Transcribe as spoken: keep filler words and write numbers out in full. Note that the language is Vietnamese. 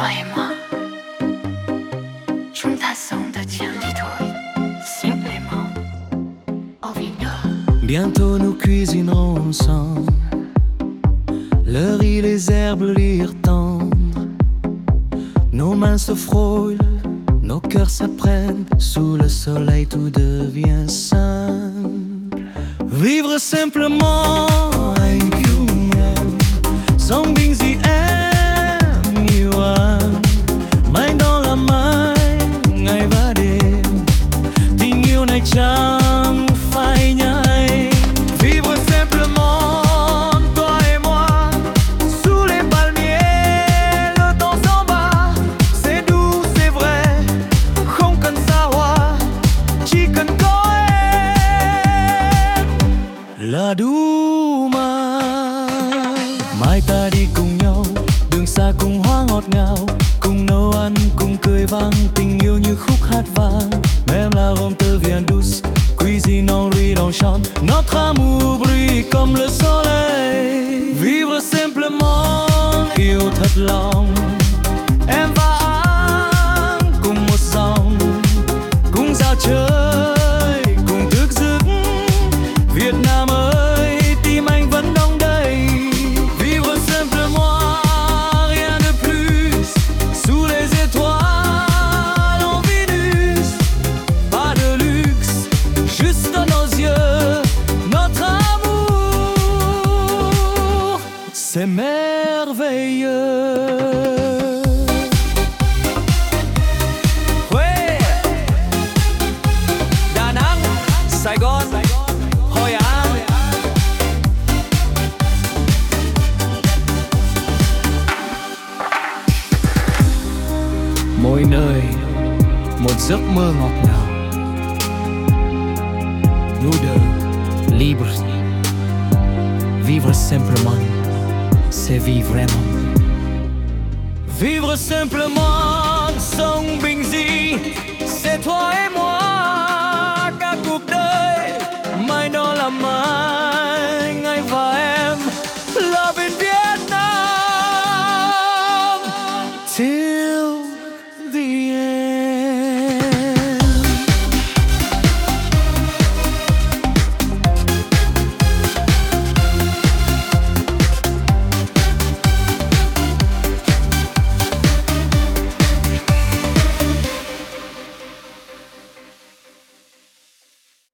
Toi et moi, chúng ta sống thật chẳng đi thôi, simplement au vino. Bientôt nous cuisinons ensemble, le riz, les herbes, le rire tendre. Nos mains se frôlent, nos cœurs s'apprennent. Sous le soleil tout devient simple. Vivre simplement anh yêu em, sống bình dị em yêu anh. Mãi đó là mãi ngày và đêm, tình yêu này chẳng phải nhảy. Vivre simplement toi et moi, sous les palmiers, le temps s'en va. C'est doux, c'est vrai, không cần xa hoa, chỉ cần có em là đủ mà. Mai ta đi cùng nhau, đường xa cùng hoa ngọt ngào, cùng nấu ăn, cùng cười vang, tình yêu như khúc hát vang. Même l'arôme devient douce, cuisine en riz dans chambre. Notre amour brille comme le soleil. Vivre simplement, yêu thật lòng. Em và anh cùng một dòng, cùng dạo chơi, cùng thức giấc. Việt Nam ơi, tim anh vẫn đong đầy. Vivre simplement, rien de plus. Sous les étoiles en Vénus, pas de luxe, juste nos yeux, notre amour, c'est merveilleux. Huế, Đà Nẵng, Sài Gòn, Hội An. Mỗi nơi một giấc mơ ngọt ngào. Nous deux, libres. Vivre simplement, c'est vivre vraiment. Vivre simplement, sống bình dị, c'est toi et moi.